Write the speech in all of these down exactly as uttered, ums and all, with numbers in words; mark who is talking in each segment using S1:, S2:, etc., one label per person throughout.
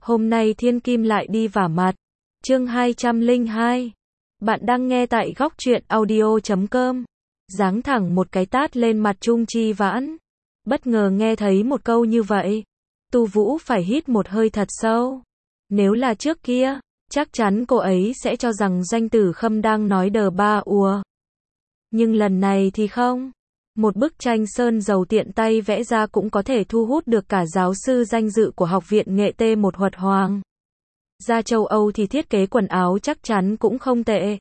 S1: Hôm nay thiên kim lại đi vả mặt. Chương hai trăm lẻ hai. Bạn đang nghe tại góc truyện audio chấm com. Giáng thẳng một cái tát lên mặt Trung Chi Vãn. Bất ngờ nghe thấy một câu như vậy. Tu Vũ phải hít một hơi thật sâu. Nếu là trước kia, chắc chắn cô ấy sẽ cho rằng Doanh Tử Khâm đang nói đờ ba ùa. Nhưng lần này thì không. Một bức tranh sơn dầu tiện tay vẽ ra cũng có thể thu hút được cả giáo sư danh dự của Học viện Nghệ Tê một Huật Hoàng. Ra châu Âu thì thiết kế quần áo chắc chắn cũng không tệ.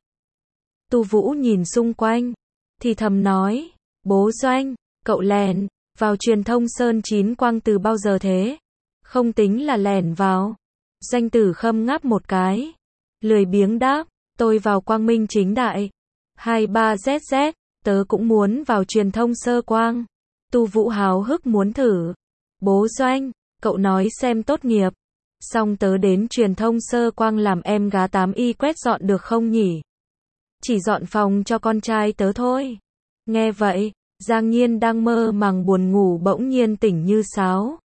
S1: Tu Vũ nhìn xung quanh, thì thầm nói, bố Doanh, cậu lèn vào truyền thông sơn chín quang từ bao giờ thế? Không tính là lèn vào. Doanh Tử Khâm ngáp một cái, lười biếng đáp, tôi vào quang minh chính đại. hai ba Z Z, tớ cũng muốn vào truyền thông sơ quang. Tu Vũ háo hức muốn thử. Bố Doanh, cậu nói xem tốt nghiệp xong tớ đến truyền thông sơ quang làm em gá tám y quét dọn được không nhỉ? Chỉ dọn phòng cho con trai tớ thôi. Nghe vậy, Giang Nhiên đang mơ màng buồn ngủ bỗng nhiên tỉnh như sáo.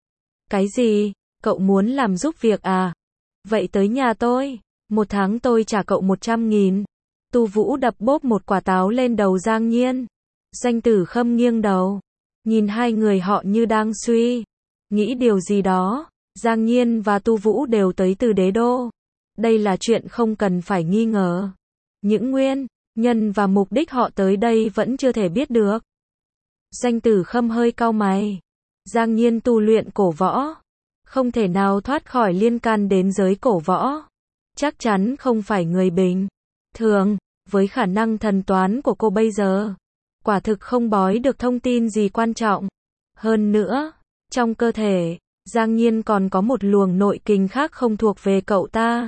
S1: Cái gì? Cậu muốn làm giúp việc à? Vậy tới nhà tôi, một tháng tôi trả cậu một trăm nghìn. Tu Vũ đập bốp một quả táo lên đầu Giang Nhiên. Doanh Tử Khâm nghiêng đầu, nhìn hai người họ như đang suy nghĩ điều gì đó. Giang Nhiên và Tu Vũ đều tới từ đế đô. Đây là chuyện không cần phải nghi ngờ. Những nguyên nhân và mục đích họ tới đây vẫn chưa thể biết được. Doanh Tử Khâm hơi cau mày. Giang Nhiên tu luyện cổ võ, không thể nào thoát khỏi liên can đến giới cổ võ. Chắc chắn không phải người bình thường. Với khả năng thần toán của cô bây giờ, quả thực không bói được thông tin gì quan trọng. Hơn nữa, trong cơ thể Giang Nhiên còn có một luồng nội kình khác không thuộc về cậu ta.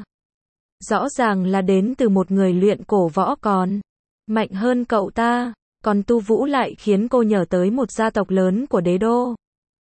S1: Rõ ràng là đến từ một người luyện cổ võ còn mạnh hơn cậu ta, còn Tu Vũ lại khiến cô nhớ tới một gia tộc lớn của đế đô.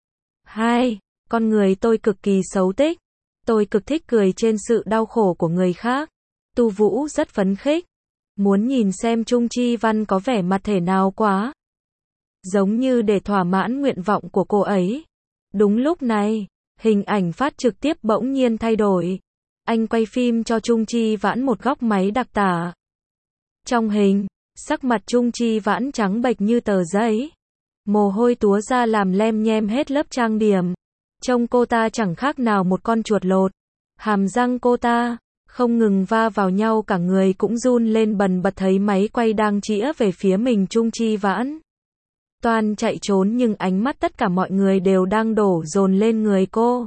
S1: Hai, con người tôi cực kỳ xấu tích. Tôi cực thích cười trên sự đau khổ của người khác. Tu Vũ rất phấn khích, muốn nhìn xem Trung Chi Văn có vẻ mặt thể nào quá. Giống như để thỏa mãn nguyện vọng của cô ấy. Đúng lúc này, hình ảnh phát trực tiếp bỗng nhiên thay đổi. Anh quay phim cho Trung Chi Vãn một góc máy đặc tả. Trong hình, sắc mặt Trung Chi Vãn trắng bệch như tờ giấy. Mồ hôi túa ra làm lem nhem hết lớp trang điểm. Trông cô ta chẳng khác nào một con chuột lột. Hàm răng cô ta không ngừng va vào nhau, cả người cũng run lên bần bật thấy máy quay đang chĩa về phía mình Trung Chi Vãn. Toan chạy trốn nhưng ánh mắt tất cả mọi người đều đang đổ dồn lên người cô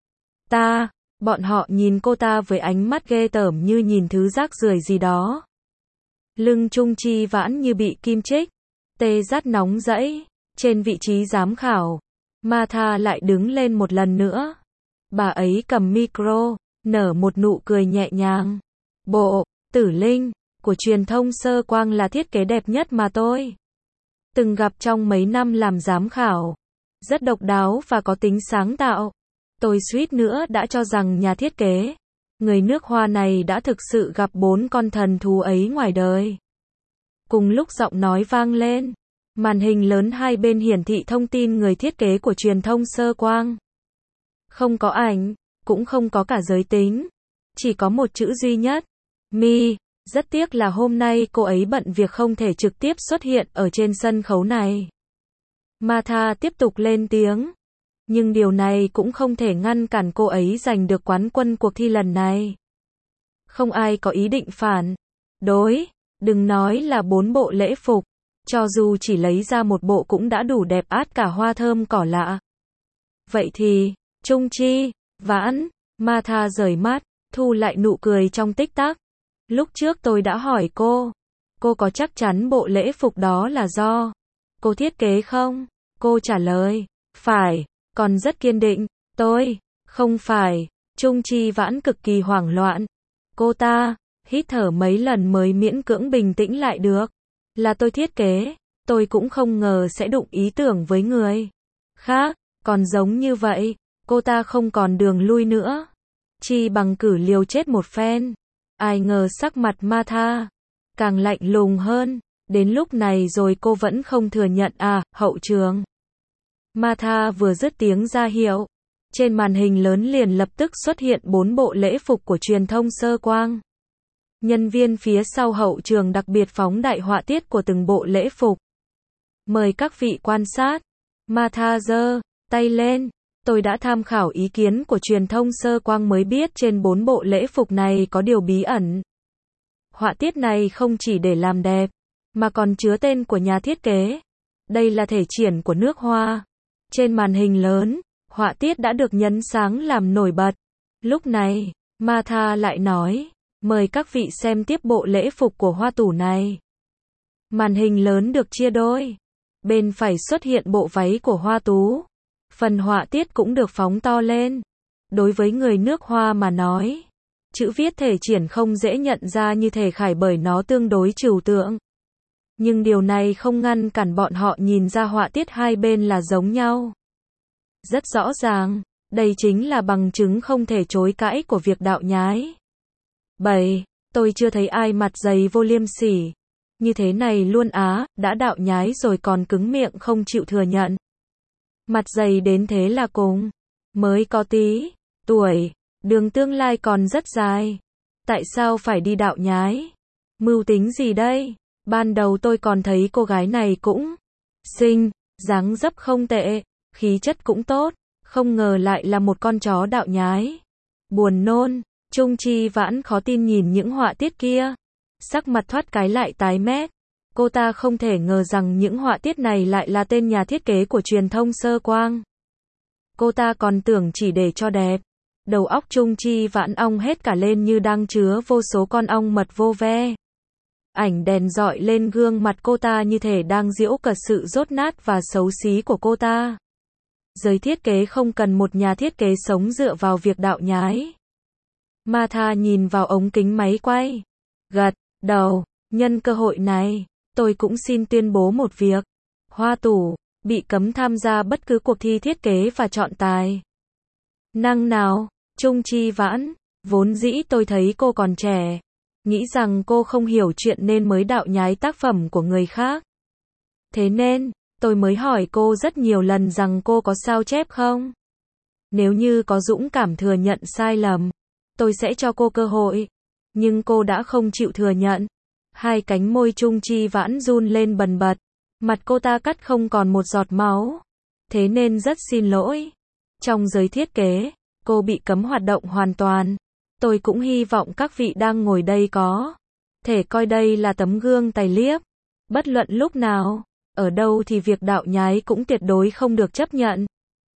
S1: ta. Bọn họ nhìn cô ta với ánh mắt ghê tởm như nhìn thứ rác rưởi gì đó. Lưng Trung Chi Vãn như bị kim chích, tê rát nóng rẫy. Trên vị trí giám khảo, Martha lại đứng lên một lần nữa. Bà ấy cầm micro, nở một nụ cười nhẹ nhàng. Bộ Tử Linh của truyền thông sơ quang là thiết kế đẹp nhất mà tôi từng gặp trong mấy năm làm giám khảo. Rất độc đáo và có tính sáng tạo. Tôi suýt nữa đã cho rằng nhà thiết kế người nước Hoa này đã thực sự gặp bốn con thần thú ấy ngoài đời. Cùng lúc giọng nói vang lên, màn hình lớn hai bên hiển thị thông tin người thiết kế của truyền thông sơ quang. Không có ảnh, cũng không có cả giới tính. Chỉ có một chữ duy nhất, Mi. Rất tiếc là hôm nay cô ấy bận việc không thể trực tiếp xuất hiện ở trên sân khấu này. Martha tiếp tục lên tiếng. Nhưng điều này cũng không thể ngăn cản cô ấy giành được quán quân cuộc thi lần này. Không ai có ý định phản đối. Đừng nói là bốn bộ lễ phục. Cho dù chỉ lấy ra một bộ cũng đã đủ đẹp át cả hoa thơm cỏ lạ. Vậy thì, Trung Chi Vãn, Martha rời mắt, thu lại nụ cười trong tích tắc. Lúc trước tôi đã hỏi cô, cô có chắc chắn bộ lễ phục đó là do cô thiết kế không? Cô trả lời, phải, còn rất kiên định. Tôi, không phải. Trung Chi Vãn cực kỳ hoảng loạn. Cô ta hít thở mấy lần mới miễn cưỡng bình tĩnh lại được. Là tôi thiết kế, tôi cũng không ngờ sẽ đụng ý tưởng với người khác. Còn giống như vậy, cô ta không còn đường lui nữa. Chi bằng cử liều chết một phen. Ai ngờ sắc mặt Martha càng lạnh lùng hơn. Đến lúc này rồi cô vẫn không thừa nhận à, hậu trường. Martha vừa dứt tiếng ra hiệu, Trên màn hình lớn liền lập tức xuất hiện bốn bộ lễ phục của truyền thông Sơ Quang. Nhân viên phía sau hậu trường đặc biệt phóng đại họa tiết của từng bộ lễ phục. Mời các vị quan sát. Martha giơ tay lên. Tôi đã tham khảo ý kiến của truyền thông Sơ Quang mới biết trên bốn bộ lễ phục này có điều bí ẩn. Họa tiết này không chỉ để làm đẹp, mà còn chứa tên của nhà thiết kế. Đây là thể triển của nước Hoa. Trên màn hình lớn, họa tiết đã được nhấn sáng làm nổi bật. Lúc này, Martha lại nói, mời các vị xem tiếp bộ lễ phục của hoa tủ này. Màn hình lớn được chia đôi. Bên phải xuất hiện bộ váy của Hoa Tú. Phần họa tiết cũng được phóng to lên. Đối với người nước Hoa mà nói, chữ viết thể triển không dễ nhận ra như thể khải bởi nó tương đối trừu tượng. Nhưng điều này không ngăn cản bọn họ nhìn ra họa tiết hai bên là giống nhau. Rất rõ ràng, đây chính là bằng chứng không thể chối cãi của việc đạo nhái. bảy. Tôi chưa thấy ai mặt dày vô liêm sỉ như thế này luôn á, đã đạo nhái rồi còn cứng miệng không chịu thừa nhận. Mặt dày đến thế là cùng. Mới có tí tuổi, đường tương lai còn rất dài. Tại sao phải đi đạo nhái? Mưu tính gì đây? Ban đầu tôi còn thấy cô gái này cũng xinh, dáng dấp không tệ, khí chất cũng tốt, không ngờ lại là một con chó đạo nhái. Buồn nôn. Chung Chi Vãn khó tin nhìn những họa tiết kia. Sắc mặt thoát cái lại tái mét. Cô ta không thể ngờ rằng những họa tiết này lại là tên nhà thiết kế của truyền thông Sơ Quang. Cô ta còn tưởng chỉ để cho đẹp. Đầu óc Chung Chi Vãn ong hết cả lên như đang chứa vô số con ong mật vô ve. Ảnh đèn dọi lên gương mặt cô ta như thể đang giễu cợt sự dốt nát và xấu xí của cô ta. Giới thiết kế không cần một nhà thiết kế sống dựa vào việc đạo nhái. Martha nhìn vào ống kính máy quay. Gật đầu, nhân cơ hội này, tôi cũng xin tuyên bố một việc. Hoa tủ bị cấm tham gia bất cứ cuộc thi thiết kế và chọn tài năng nào. Chung Chi Vãn, vốn dĩ tôi thấy cô còn trẻ, nghĩ rằng cô không hiểu chuyện nên mới đạo nhái tác phẩm của người khác. Thế nên, tôi mới hỏi cô rất nhiều lần rằng cô có sao chép không? Nếu như có dũng cảm thừa nhận sai lầm, tôi sẽ cho cô cơ hội. Nhưng cô đã không chịu thừa nhận. Hai cánh môi Chung Chi Vãn run lên bần bật. Mặt cô ta cắt không còn một giọt máu. Thế nên rất xin lỗi. Trong giới thiết kế, cô bị cấm hoạt động hoàn toàn. Tôi cũng hy vọng các vị đang ngồi đây có thể coi đây là tấm gương tài liếp. Bất luận lúc nào, ở đâu thì việc đạo nhái cũng tuyệt đối không được chấp nhận.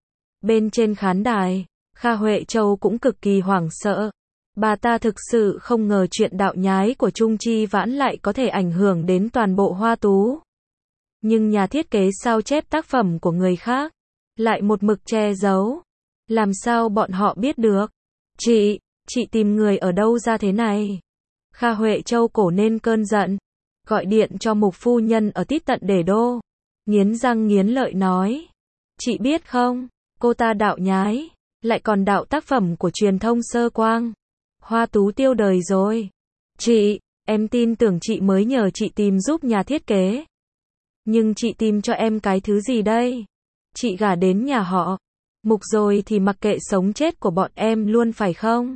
S1: Bên trên khán đài, Kha Huệ Châu cũng cực kỳ hoảng sợ. Bà ta thực sự không ngờ chuyện đạo nhái của Chung Chi Vãn lại có thể ảnh hưởng đến toàn bộ Hoa Tú. Nhưng nhà thiết kế sao chép tác phẩm của người khác lại một mực che giấu. Làm sao bọn họ biết được? Chị, chị tìm người ở đâu ra thế này? Kha Huệ Châu cổ nên cơn giận, gọi điện cho mục phu nhân ở tít tận Để Đô. Nghiến răng nghiến lợi nói. Chị biết không, cô ta đạo nhái, lại còn đạo tác phẩm của truyền thông Sơ Quang. Hoa Tú tiêu đời rồi. Chị, em tin tưởng chị mới nhờ chị tìm giúp nhà thiết kế. Nhưng chị tìm cho em cái thứ gì đây? Chị gả đến nhà họ Mục rồi thì mặc kệ sống chết của bọn em luôn phải không?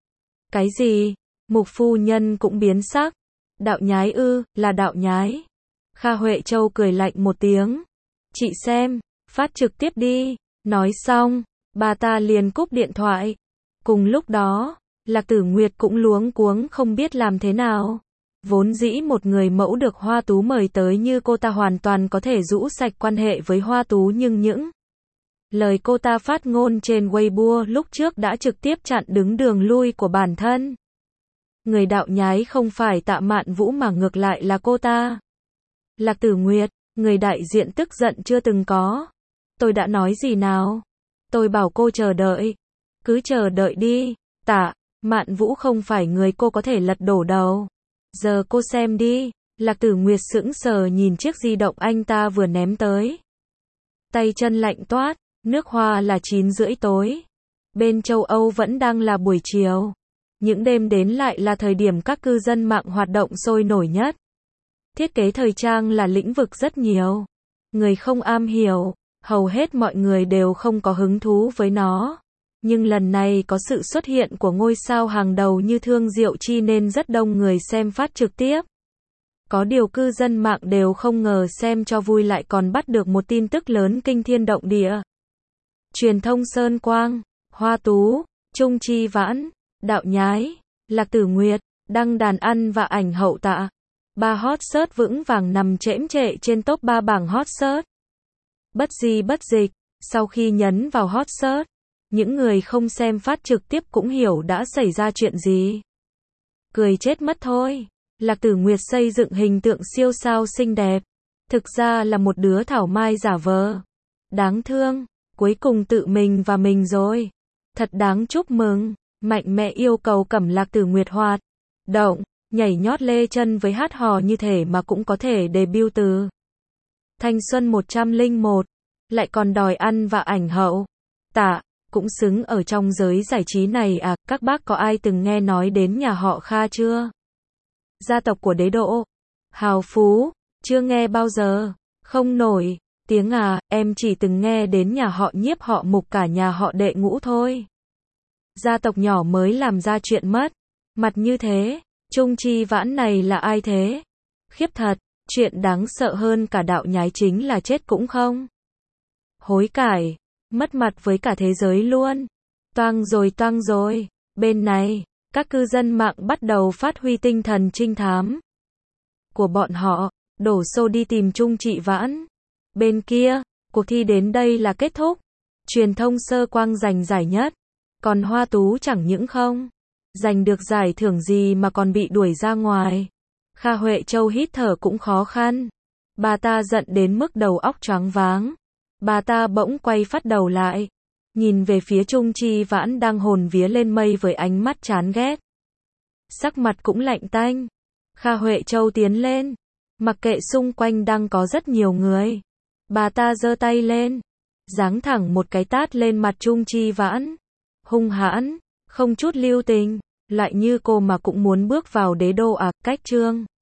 S1: Cái gì? Mục phu nhân cũng biến sắc. Đạo nhái ư, là đạo nhái. Kha Huệ Châu cười lạnh một tiếng. Chị xem, phát trực tiếp đi. Nói xong, bà ta liền cúp điện thoại. Cùng lúc đó, Lạc Tử Nguyệt cũng luống cuống không biết làm thế nào. Vốn dĩ một người mẫu được Hoa Tú mời tới như cô ta hoàn toàn có thể rũ sạch quan hệ với Hoa Tú, nhưng những lời cô ta phát ngôn trên Weibo lúc trước đã trực tiếp chặn đứng đường lui của bản thân. Người đạo nhái không phải Tạ Mạn Vũ mà ngược lại là cô ta. Lạc Tử Nguyệt, người đại diện tức giận chưa từng có. Tôi đã nói gì nào? Tôi bảo cô chờ đợi. Cứ chờ đợi đi. Tạ Mạn Vũ không phải người cô có thể lật đổ đầu. Giờ cô xem đi. Lạc Tử Nguyệt sững sờ nhìn chiếc di động anh ta vừa ném tới. Tay chân lạnh toát. Nước Hoa là chín rưỡi tối. Bên châu Âu vẫn đang là buổi chiều. Những đêm đến lại là thời điểm các cư dân mạng hoạt động sôi nổi nhất. Thiết kế thời trang là lĩnh vực rất nhiều người không am hiểu, hầu hết mọi người đều không có hứng thú với nó. Nhưng lần này có sự xuất hiện của ngôi sao hàng đầu như Thương Diệu Chi nên rất đông người xem phát trực tiếp. Có điều cư dân mạng đều không ngờ xem cho vui lại còn bắt được một tin tức lớn kinh thiên động địa. Truyền thông Sơn Quang, Hoa Tú, Trung Chi Vãn, Đạo Nhái, Lạc Tử Nguyệt, đăng đàn ăn và ảnh hậu tạ. Ba hot search vững vàng nằm chễm chệ trên top ba bảng hot search. Bất di bất dịch, sau khi nhấn vào hot search, những người không xem phát trực tiếp cũng hiểu đã xảy ra chuyện gì. Cười chết mất thôi. Lạc Tử Nguyệt xây dựng hình tượng siêu sao xinh đẹp. Thực ra là một đứa thảo mai giả vờ. Đáng thương, cuối cùng tự mình và mình rồi. Thật đáng chúc mừng. Mạnh mẽ yêu cầu Cẩm Lạc Tử Nguyệt hoạt động, nhảy nhót lê chân với hát hò như thể mà cũng có thể debut từ Thanh Xuân một trăm lẻ một. Lại còn đòi ăn và ảnh hậu. Tạ, cũng xứng ở trong giới giải trí này à, các bác có ai từng nghe nói đến nhà họ Kha chưa? Gia tộc của đế độ. Hào phú, chưa nghe bao giờ. Không nổi tiếng à, em chỉ từng nghe đến nhà họ Nhiếp họ Mục cả nhà họ Đệ Ngũ thôi. Gia tộc nhỏ mới làm ra chuyện mất mặt như thế. Trung Chi Vãn này là ai thế? Khiếp thật, chuyện đáng sợ hơn cả Đạo Nhái chính là chết cũng không hối cải, mất mặt với cả thế giới luôn. Toang rồi toang rồi. Bên này, các cư dân mạng bắt đầu phát huy tinh thần trinh thám của bọn họ, đổ xô đi tìm Trung Chi Vãn. Bên kia, cuộc thi đến đây là kết thúc. Truyền thông Sơ Quang giành giải nhất. Còn Hoa Tú chẳng những không giành được giải thưởng gì mà còn bị đuổi ra ngoài. Kha Huệ Châu hít thở cũng khó khăn. Bà ta giận đến mức đầu óc choáng váng. Bà ta bỗng quay phát đầu lại, nhìn về phía Trung Chi Vãn đang hồn vía lên mây với ánh mắt chán ghét. Sắc mặt cũng lạnh tanh. Kha Huệ Châu tiến lên, mặc kệ xung quanh đang có rất nhiều người. Bà ta giơ tay lên, giáng thẳng một cái tát lên mặt Trung Chi Vãn. Hung hãn, không chút lưu tình, lại như cô mà cũng muốn bước vào đế đô à, cách chương.